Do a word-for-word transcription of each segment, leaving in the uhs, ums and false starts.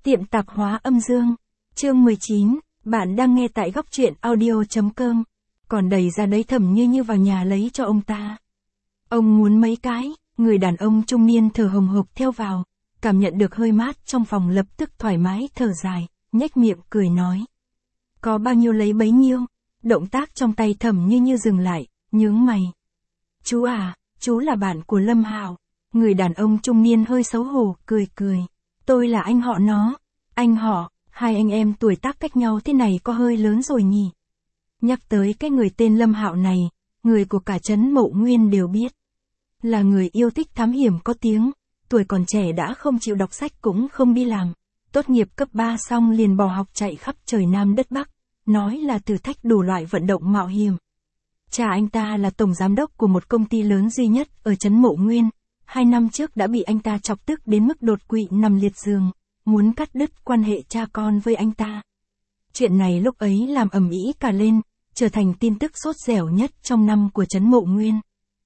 Tiệm tạp hóa âm dương. Chương mười chín, bạn đang nghe tại góc truyện audio.com. Còn đầy ra đấy Thẩm Như Như vào nhà lấy cho ông ta. Ông muốn mấy cái, người đàn ông trung niên thở hồng hộc theo vào, cảm nhận được hơi mát trong phòng lập tức thoải mái thở dài, nhếch miệng cười nói. Có bao nhiêu lấy bấy nhiêu, động tác trong tay Thẩm Như Như dừng lại, nhướng mày. Chú à, chú là bạn của Lâm Hạo. Người đàn ông trung niên hơi xấu hổ, cười cười. Tôi là anh họ nó. Anh họ, hai anh em tuổi tác cách nhau thế này có hơi lớn rồi nhỉ. Nhắc tới cái người tên Lâm Hạo này, người của cả trấn Mộ Nguyên đều biết. Là người yêu thích thám hiểm có tiếng, tuổi còn trẻ đã không chịu đọc sách cũng không đi làm. Tốt nghiệp cấp ba xong liền bỏ học chạy khắp trời Nam đất Bắc, nói là thử thách đủ loại vận động mạo hiểm. Cha anh ta là tổng giám đốc của một công ty lớn duy nhất ở trấn Mộ Nguyên. Hai năm trước đã bị anh ta chọc tức đến mức đột quỵ nằm liệt giường, muốn cắt đứt quan hệ cha con với anh ta. Chuyện này lúc ấy làm ầm ĩ cả lên, trở thành tin tức sốt dẻo nhất trong năm của trấn Mộ Nguyên.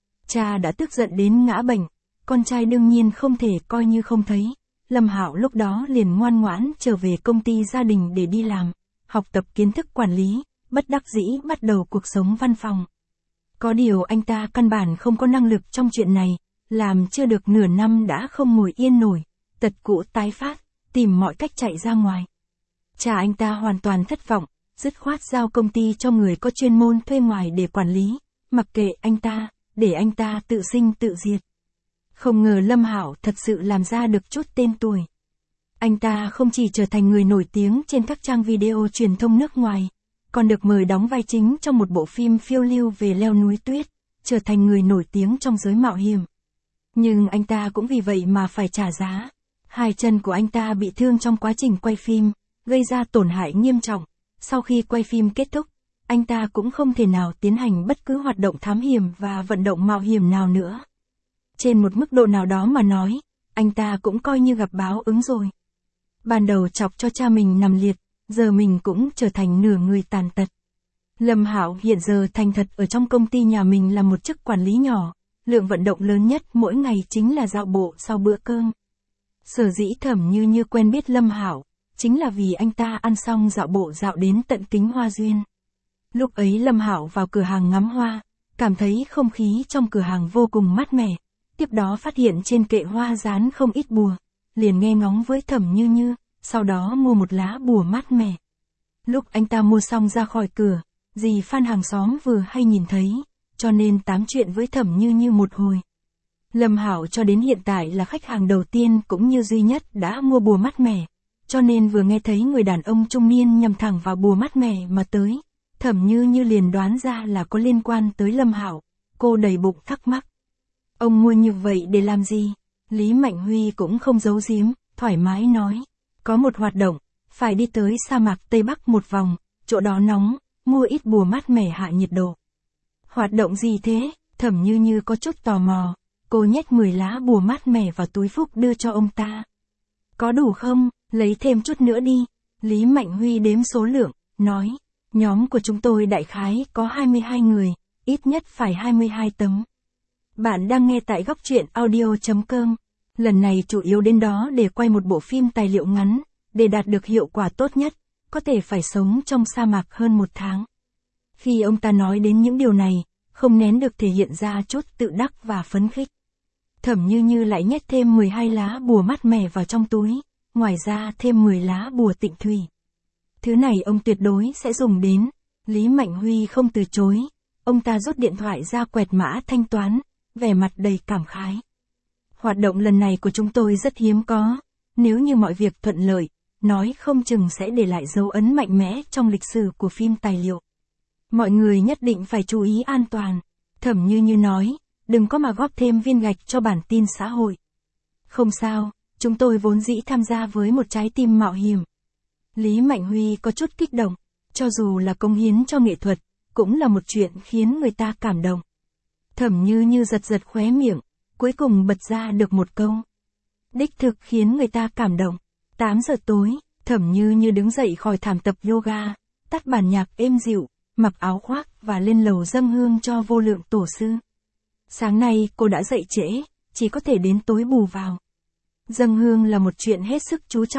Cha đã tức giận đến ngã bệnh, con trai đương nhiên không thể coi như không thấy. Lâm Hạo lúc đó liền ngoan ngoãn trở về công ty gia đình để đi làm, học tập kiến thức quản lý, bất đắc dĩ bắt đầu cuộc sống văn phòng. Có điều anh ta căn bản không có năng lực trong chuyện này. Làm chưa được nửa năm đã không ngồi yên nổi, tật cũ tái phát, tìm mọi cách chạy ra ngoài. Cha anh ta hoàn toàn thất vọng, dứt khoát giao công ty cho người có chuyên môn thuê ngoài để quản lý, mặc kệ anh ta, để anh ta tự sinh tự diệt. Không ngờ Lâm Hạo thật sự làm ra được chút tên tuổi. Anh ta không chỉ trở thành người nổi tiếng trên các trang video truyền thông nước ngoài, còn được mời đóng vai chính trong một bộ phim phiêu lưu về leo núi tuyết, trở thành người nổi tiếng trong giới mạo hiểm. Nhưng anh ta cũng vì vậy mà phải trả giá. Hai chân của anh ta bị thương trong quá trình quay phim, gây ra tổn hại nghiêm trọng. Sau khi quay phim kết thúc, anh ta cũng không thể nào tiến hành bất cứ hoạt động thám hiểm và vận động mạo hiểm nào nữa. Trên một mức độ nào đó mà nói, anh ta cũng coi như gặp báo ứng rồi. Ban đầu chọc cho cha mình nằm liệt, giờ mình cũng trở thành nửa người tàn tật. Lâm Hạo hiện giờ thành thật ở trong công ty nhà mình là một chức quản lý nhỏ. Lượng vận động lớn nhất mỗi ngày chính là dạo bộ sau bữa cơm. Sở dĩ Thẩm Như Như quen biết Lâm Hạo, chính là vì anh ta ăn xong dạo bộ dạo đến tận Kính Hoa Duyên. Lúc ấy Lâm Hạo vào cửa hàng ngắm hoa, cảm thấy không khí trong cửa hàng vô cùng mát mẻ, tiếp đó phát hiện trên kệ hoa dán không ít bùa, liền nghe ngóng với Thẩm Như Như, sau đó mua một lá bùa mát mẻ. Lúc anh ta mua xong ra khỏi cửa, dì Phan hàng xóm vừa hay nhìn thấy, cho nên tám chuyện với Thẩm Như Như một hồi. Lâm Hạo cho đến hiện tại là khách hàng đầu tiên cũng như duy nhất đã mua bùa mát mẻ, cho nên vừa nghe thấy người đàn ông trung niên nhằm thẳng vào bùa mát mẻ mà tới, Thẩm Như Như liền đoán ra là có liên quan tới Lâm Hạo, cô đầy bụng thắc mắc. Ông mua như vậy để làm gì? Lý Mạnh Huy cũng không giấu giếm, thoải mái nói, có một hoạt động, phải đi tới sa mạc Tây Bắc một vòng, chỗ đó nóng, mua ít bùa mát mẻ hạ nhiệt độ. Hoạt động gì thế? Thẩm Như Như có chút tò mò, cô nhét mười lá bùa mát mẻ vào túi phúc đưa cho ông ta. Có đủ không? Lấy thêm chút nữa đi. Lý Mạnh Huy đếm số lượng, nói, nhóm của chúng tôi đại khái có hai mươi hai người, ít nhất phải hai mươi hai tấm. Bạn đang nghe tại góc truyện audio.com. Lần này chủ yếu đến đó để quay một bộ phim tài liệu ngắn, để đạt được hiệu quả tốt nhất, có thể phải sống trong sa mạc hơn một tháng. Khi ông ta nói đến những điều này, không nén được thể hiện ra chút tự đắc và phấn khích. Thẩm Như Như lại nhét thêm mười hai lá bùa mát mẻ vào trong túi, ngoài ra thêm mười lá bùa tịnh thủy. Thứ này ông tuyệt đối sẽ dùng đến. Lý Mạnh Huy không từ chối, ông ta rút điện thoại ra quẹt mã thanh toán, vẻ mặt đầy cảm khái. Hoạt động lần này của chúng tôi rất hiếm có, nếu như mọi việc thuận lợi, nói không chừng sẽ để lại dấu ấn mạnh mẽ trong lịch sử của phim tài liệu. Mọi người nhất định phải chú ý an toàn. Thẩm Như Như nói, đừng có mà góp thêm viên gạch cho bản tin xã hội. Không sao, chúng tôi vốn dĩ tham gia với một trái tim mạo hiểm. Lý Mạnh Huy có chút kích động, cho dù là cống hiến cho nghệ thuật, cũng là một chuyện khiến người ta cảm động. Thẩm Như Như giật giật khóe miệng, cuối cùng bật ra được một câu. Đích thực khiến người ta cảm động. tám giờ tối, Thẩm Như Như đứng dậy khỏi thảm tập yoga, tắt bản nhạc êm dịu, mặc áo khoác và lên lầu dâng hương cho vô lượng tổ sư. Sáng nay cô đã dậy trễ, chỉ có thể đến tối bù vào. Dâng hương là một chuyện hết sức chú trọng,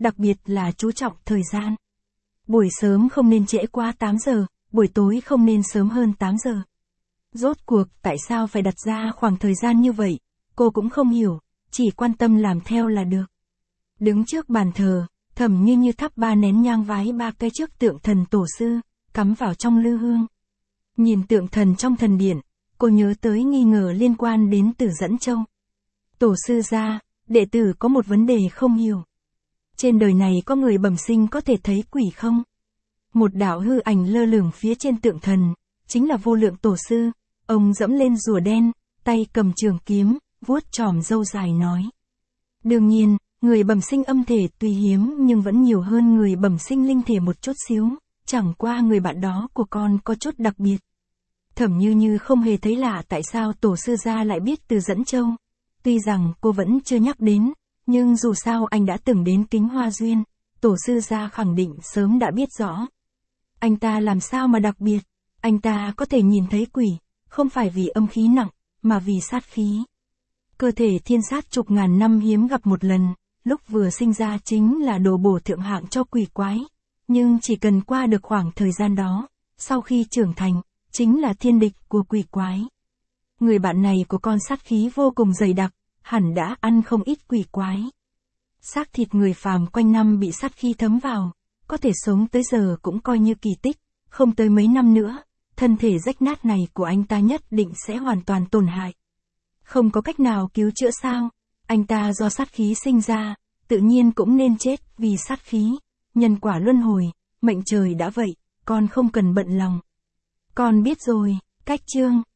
đặc biệt là chú trọng thời gian. Buổi sớm không nên trễ quá tám giờ, buổi tối không nên sớm hơn tám giờ. Rốt cuộc tại sao phải đặt ra khoảng thời gian như vậy, cô cũng không hiểu, chỉ quan tâm làm theo là được. Đứng trước bàn thờ, Thẩm Như Như thắp ba nén nhang vái ba cái trước tượng thần tổ sư, cắm vào trong lư hương. Nhìn tượng thần trong thần điện, cô nhớ tới nghi ngờ liên quan đến Tử Dẫn Châu. Tổ sư gia, đệ tử có một vấn đề không hiểu. Trên đời này có người bẩm sinh có thể thấy quỷ không? Một đạo hư ảnh lơ lửng phía trên tượng thần, chính là Vô Lượng Tổ sư. Ông dẫm lên rùa đen, tay cầm trường kiếm, vuốt chòm râu dài nói. Đương nhiên, người bẩm sinh âm thể tuy hiếm nhưng vẫn nhiều hơn người bẩm sinh linh thể một chút xíu, chẳng qua người bạn đó của con có chút đặc biệt. Thẩm Như Như không hề thấy lạ tại sao tổ sư gia lại biết Từ Dẫn Châu. Tuy rằng cô vẫn chưa nhắc đến, nhưng dù sao anh đã từng đến Kính Hoa Duyên, tổ sư gia khẳng định sớm đã biết rõ. Anh ta làm sao mà đặc biệt, anh ta có thể nhìn thấy quỷ, không phải vì âm khí nặng, mà vì sát khí. Cơ thể thiên sát chục ngàn năm hiếm gặp một lần, lúc vừa sinh ra chính là đồ bổ thượng hạng cho quỷ quái. Nhưng chỉ cần qua được khoảng thời gian đó, sau khi trưởng thành, chính là thiên địch của quỷ quái. Người bạn này của con sát khí vô cùng dày đặc, hẳn đã ăn không ít quỷ quái. Xác thịt người phàm quanh năm bị sát khí thấm vào, có thể sống tới giờ cũng coi như kỳ tích, không tới mấy năm nữa, thân thể rách nát này của anh ta nhất định sẽ hoàn toàn tổn hại. Không có cách nào cứu chữa sao, anh ta do sát khí sinh ra, tự nhiên cũng nên chết vì sát khí, nhân quả luân hồi, mệnh trời đã vậy, con không cần bận lòng. Con biết rồi, cách chương.